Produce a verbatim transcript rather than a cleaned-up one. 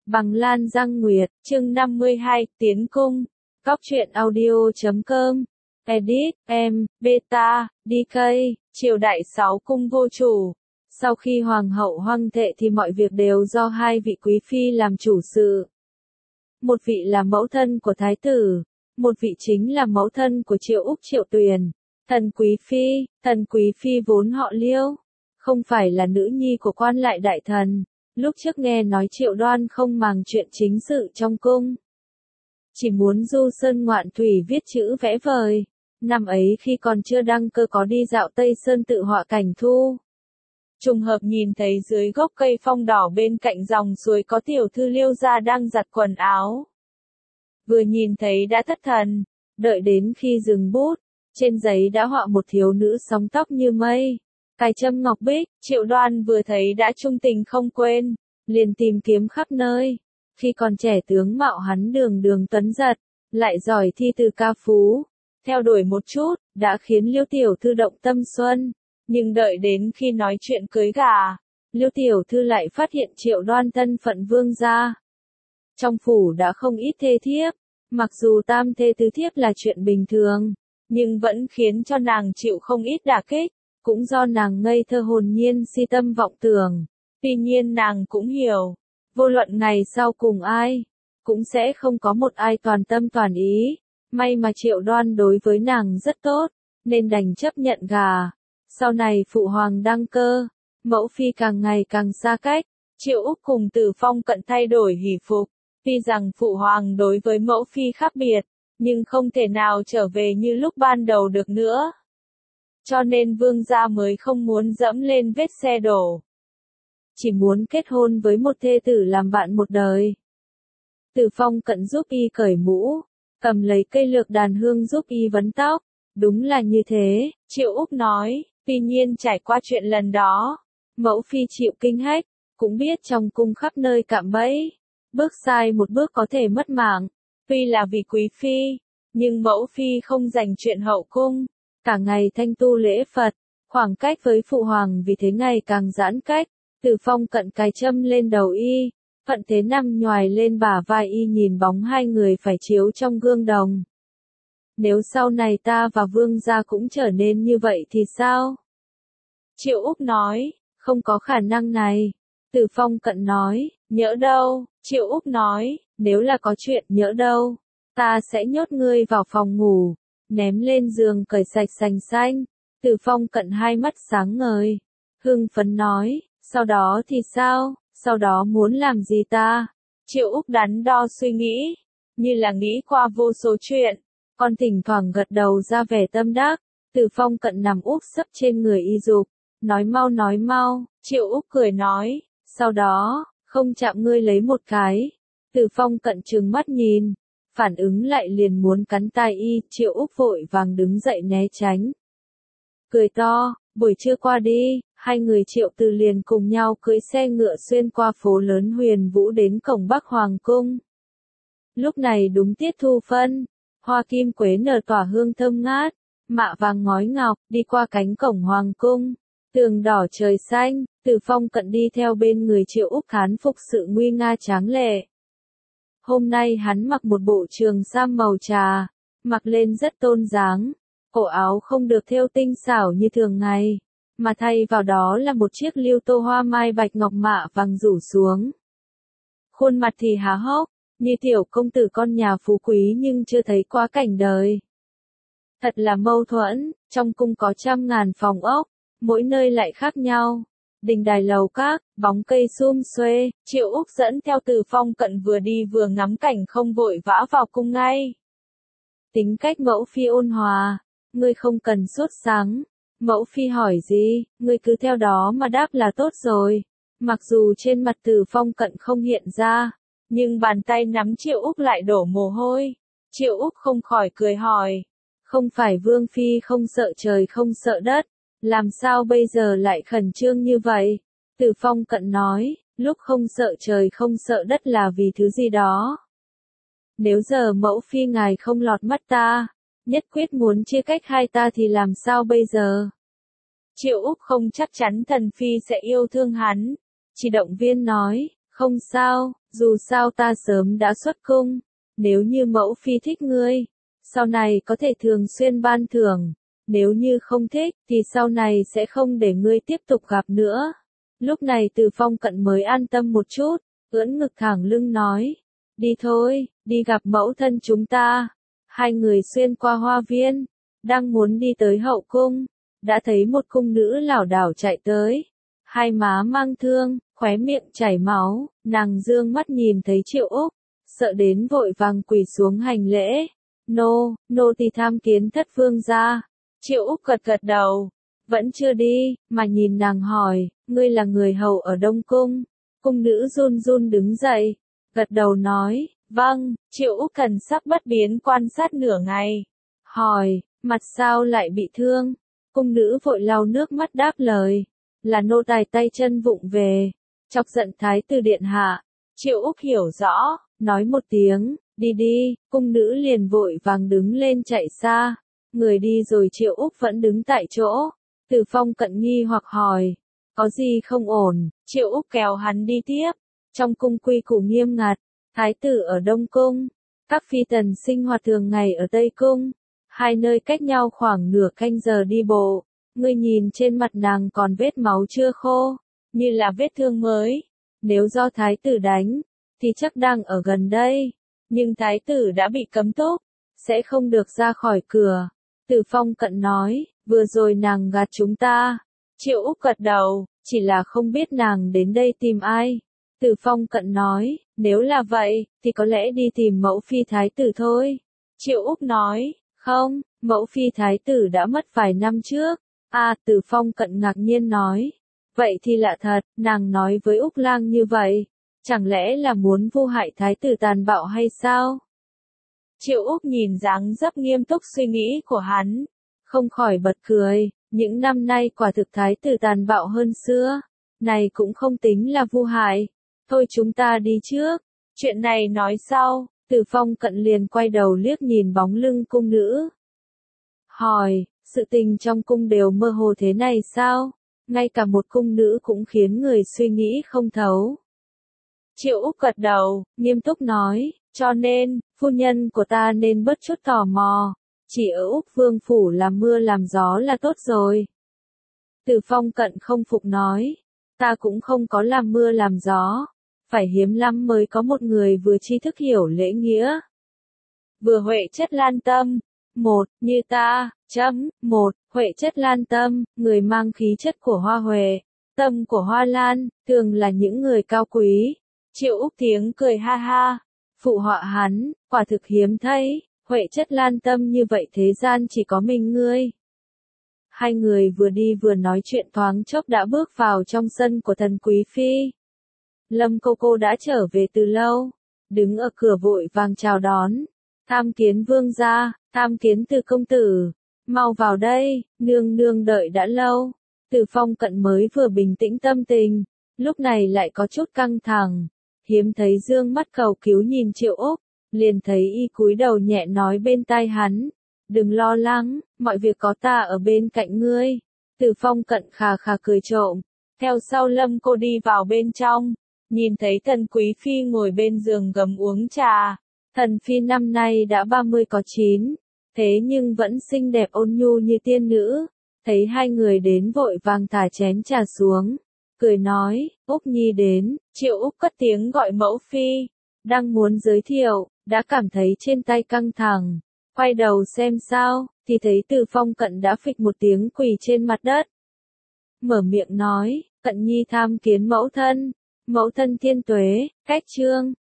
Bằng Lan Giang Nguyệt, chương năm mươi hai, Tiến Cung, Cóc truyện audio chấm com, edit, em, beta, đê ca, triều đại sáu cung vô chủ. Sau khi hoàng hậu hoang thệ thì mọi việc đều do hai vị quý phi làm chủ sự. Một vị là mẫu thân của thái tử, một vị chính là mẫu thân của Triệu Úc Triệu Tuyền. Thần quý phi, thần quý phi vốn họ Liêu, không phải là nữ nhi của quan lại đại thần. Lúc trước nghe nói Triệu Đoan không màng chuyện chính sự trong cung, chỉ muốn du sơn ngoạn thủy viết chữ vẽ vời. Năm ấy khi còn chưa đăng cơ có đi dạo Tây Sơn tự họa cảnh thu. Trùng hợp nhìn thấy dưới gốc cây phong đỏ bên cạnh dòng suối có tiểu thư Liêu gia đang giặt quần áo. Vừa nhìn thấy đã thất thần, đợi đến khi dừng bút, trên giấy đã họa một thiếu nữ sóng tóc như mây, cài trâm ngọc bích. Triệu Đoan vừa thấy đã trung tình không quên, liền tìm kiếm khắp nơi. Khi còn trẻ tướng mạo hắn đường đường tuấn giật, lại giỏi thi từ ca phú, theo đuổi một chút, đã khiến Liêu tiểu thư động tâm xuân. Nhưng đợi đến khi nói chuyện cưới gả, Liêu tiểu thư lại phát hiện Triệu Đoan thân phận vương gia. Trong phủ đã không ít thê thiếp, mặc dù tam thê tứ thiếp là chuyện bình thường, nhưng vẫn khiến cho nàng chịu không ít đả kích, cũng do nàng ngây thơ hồn nhiên si tâm vọng tưởng. Tuy nhiên nàng cũng hiểu, vô luận ngày sau cùng ai, cũng sẽ không có một ai toàn tâm toàn ý. May mà Triệu Đoan đối với nàng rất tốt, nên đành chấp nhận gả. Sau này phụ hoàng đăng cơ, mẫu phi càng ngày càng xa cách, Triệu Úc cùng Từ Phong Cận thay đổi hỷ phục. Tuy rằng phụ hoàng đối với mẫu phi khác biệt, nhưng không thể nào trở về như lúc ban đầu được nữa. Cho nên vương gia mới không muốn dẫm lên vết xe đổ. Chỉ muốn kết hôn với một thê tử làm bạn một đời. Từ Phong Cận giúp y cởi mũ, cầm lấy cây lược đàn hương giúp y vấn tóc. Đúng là như thế, Triệu Úc nói. Tuy nhiên trải qua chuyện lần đó, mẫu phi chịu kinh hách, cũng biết trong cung khắp nơi cạm bẫy. Bước sai một bước có thể mất mạng. Tuy là vì quý phi, nhưng mẫu phi không dành chuyện hậu cung. Cả ngày thanh tu lễ Phật, khoảng cách với phụ hoàng vì thế ngày càng giãn cách. Từ Phong Cận cài châm lên đầu y, Phận Thế Năm nhoài lên bả vai y nhìn bóng hai người phải chiếu trong gương đồng. Nếu sau này ta và vương gia cũng trở nên như vậy thì sao? Triệu Úc nói, không có khả năng này. Từ Phong Cận nói, nhỡ đâu? Triệu Úc nói, nếu là có chuyện nhỡ đâu, ta sẽ nhốt ngươi vào phòng ngủ, ném lên giường cởi sạch sành xanh. Từ Phong Cận hai mắt sáng ngời, hưng phấn nói, sau đó thì sao? Sau đó muốn làm gì ta? Triệu Úc đắn đo suy nghĩ, như là nghĩ qua vô số chuyện, còn thỉnh thoảng gật đầu ra vẻ tâm đắc. Từ Phong Cận nằm úp sấp trên người y dục, nói mau nói mau. Triệu Úc cười nói, sau đó, không chạm ngươi lấy một cái. Từ Phong Cận trừng mắt nhìn, phản ứng lại liền muốn cắn tai y. Triệu Úc vội vàng đứng dậy né tránh, cười to, buổi trưa qua đi. Hai người Triệu Từ liền cùng nhau cưỡi xe ngựa xuyên qua phố lớn Huyền Vũ đến cổng Bắc Hoàng cung. Lúc này đúng tiết thu phân, hoa kim quế nở tỏa hương thơm ngát, mạ vàng ngói ngọc. Đi qua cánh cổng Hoàng cung, tường đỏ trời xanh. Từ Phong Cận đi theo bên người Triệu Úc thán phục sự nguy nga tráng lệ. Hôm nay hắn mặc một bộ trường sam màu trà, mặc lên rất tôn dáng, cổ áo không được thêu tinh xảo như thường ngày, mà thay vào đó là một chiếc liêu tô hoa mai bạch ngọc mạ vàng rủ xuống. Khuôn mặt thì há hốc, như tiểu công tử con nhà phú quý nhưng chưa thấy qua cảnh đời. Thật là mâu thuẫn, trong cung có trăm ngàn phòng ốc, mỗi nơi lại khác nhau. Đình đài lầu các, bóng cây sum xuê. Triệu Úc dẫn theo Từ Phong Cận vừa đi vừa ngắm cảnh không vội vã vào cung ngay. Tính cách mẫu phi ôn hòa, ngươi không cần sốt sáng. Mẫu phi hỏi gì, ngươi cứ theo đó mà đáp là tốt rồi. Mặc dù trên mặt Từ Phong Cận không hiện ra, nhưng bàn tay nắm Triệu Úc lại đổ mồ hôi. Triệu Úc không khỏi cười hỏi, không phải vương phi không sợ trời không sợ đất, làm sao bây giờ lại khẩn trương như vậy? Từ Phong Cận nói, lúc không sợ trời không sợ đất là vì thứ gì đó. Nếu giờ mẫu phi ngài không lọt mắt ta, nhất quyết muốn chia cách hai ta thì làm sao bây giờ? Triệu Úc không chắc chắn thần phi sẽ yêu thương hắn, chỉ động viên nói, Không sao, dù sao ta sớm đã xuất cung. Nếu như mẫu phi thích ngươi, sau này có thể thường xuyên ban thưởng. Nếu như không thích, thì sau này sẽ không để ngươi tiếp tục gặp nữa. Lúc này Từ Phong Cận mới an tâm một chút, ưỡn ngực thẳng lưng nói. Đi thôi, đi gặp mẫu thân chúng ta. Hai người xuyên qua hoa viên, đang muốn đi tới hậu cung, đã thấy một cung nữ lảo đảo chạy tới. Hai má mang thương, khóe miệng chảy máu, nàng dương mắt nhìn thấy Triệu Úc, sợ đến vội vàng quỳ xuống hành lễ. Nô, nô tỳ tham kiến thất vương gia. Triệu Úc gật gật đầu, vẫn chưa đi, mà nhìn nàng hỏi, ngươi là người hầu ở Đông Cung. Cung nữ run run đứng dậy, gật đầu nói, vâng. Triệu Úc thần sắc bất biến quan sát nửa ngày, hỏi, mặt sao lại bị thương? Cung nữ vội lau nước mắt đáp lời, là nô tài tay chân vụng về, chọc giận thái tử điện hạ. Triệu Úc hiểu rõ, nói một tiếng, đi đi, cung nữ liền vội vàng đứng lên chạy xa. Người đi rồi Triệu Úc vẫn đứng tại chỗ. Từ Phong Cận nghi hoặc hỏi, có gì không ổn? Triệu Úc kéo hắn đi tiếp. Trong cung quy củ nghiêm ngặt, thái tử ở Đông Cung, các phi tần sinh hoạt thường ngày ở Tây Cung, hai nơi cách nhau khoảng nửa canh giờ đi bộ. Ngươi nhìn trên mặt nàng còn vết máu chưa khô, như là vết thương mới. Nếu do thái tử đánh, thì chắc đang ở gần đây. Nhưng thái tử đã bị cấm túc, sẽ không được ra khỏi cửa. Từ Phong Cận nói, vừa rồi nàng gạt chúng ta. Triệu Úc gật đầu, chỉ là không biết nàng đến đây tìm ai. Từ Phong Cận nói, nếu là vậy, thì có lẽ đi tìm mẫu phi thái tử thôi. Triệu Úc nói, không, mẫu phi thái tử đã mất vài năm trước. À, Từ Phong Cận ngạc nhiên nói, vậy thì lạ thật, nàng nói với Úc Lang như vậy, chẳng lẽ là muốn vu hại thái tử tàn bạo hay sao? Triệu Úc nhìn dáng dấp nghiêm túc suy nghĩ của hắn, không khỏi bật cười, những năm nay quả thực thái tử tàn bạo hơn xưa, này cũng không tính là vu hại. Thôi chúng ta đi trước, chuyện này nói sau. Từ Phong Cận liền quay đầu liếc nhìn bóng lưng cung nữ. Hỏi, sự tình trong cung đều mơ hồ thế này sao? Ngay cả một cung nữ cũng khiến người suy nghĩ không thấu. Triệu Úc gật đầu, nghiêm túc nói, cho nên, phu nhân của ta nên bớt chút tò mò, chỉ ở Úc Vương Phủ làm mưa làm gió là tốt rồi. Từ Phong Cận không phục nói, ta cũng không có làm mưa làm gió, phải hiếm lắm mới có một người vừa tri thức hiểu lễ nghĩa, vừa huệ chất lan tâm. Một, như ta, chấm, một, huệ chất lan tâm, người mang khí chất của hoa huệ, tâm của hoa lan, thường là những người cao quý. Triệu Úc tiếng cười ha ha, phụ họa hắn, quả thực hiếm thấy, huệ chất lan tâm như vậy thế gian chỉ có mình ngươi. Hai người vừa đi vừa nói chuyện thoáng chốc đã bước vào trong sân của thần quý phi. Lâm cô cô đã trở về từ lâu, đứng ở cửa vội vàng chào đón. Tham kiến vương gia, tham kiến Từ công tử, mau vào đây, nương nương đợi đã lâu. Từ Phong Cận mới vừa bình tĩnh tâm tình, lúc này lại có chút căng thẳng, hiếm thấy dương mắt cầu cứu nhìn Triệu Úc, liền thấy y cúi đầu nhẹ nói bên tai hắn, đừng lo lắng, mọi việc có ta ở bên cạnh ngươi. Từ Phong Cận khà khà cười trộm, theo sau Lâm cô đi vào bên trong, nhìn thấy thần quý phi ngồi bên giường gấm uống trà. Thần phi năm nay đã ba mươi có chín, thế nhưng vẫn xinh đẹp ôn nhu như tiên nữ. Thấy hai người đến vội vàng thả chén trà xuống, cười nói, Úc Nhi đến. Triệu Úc cất tiếng gọi mẫu phi, đang muốn giới thiệu, đã cảm thấy trên tay căng thẳng, quay đầu xem sao, thì thấy Từ Phong Cận đã phịch một tiếng quỳ trên mặt đất. Mở miệng nói, Cận Nhi tham kiến mẫu thân, mẫu thân thiên tuế, cách trương.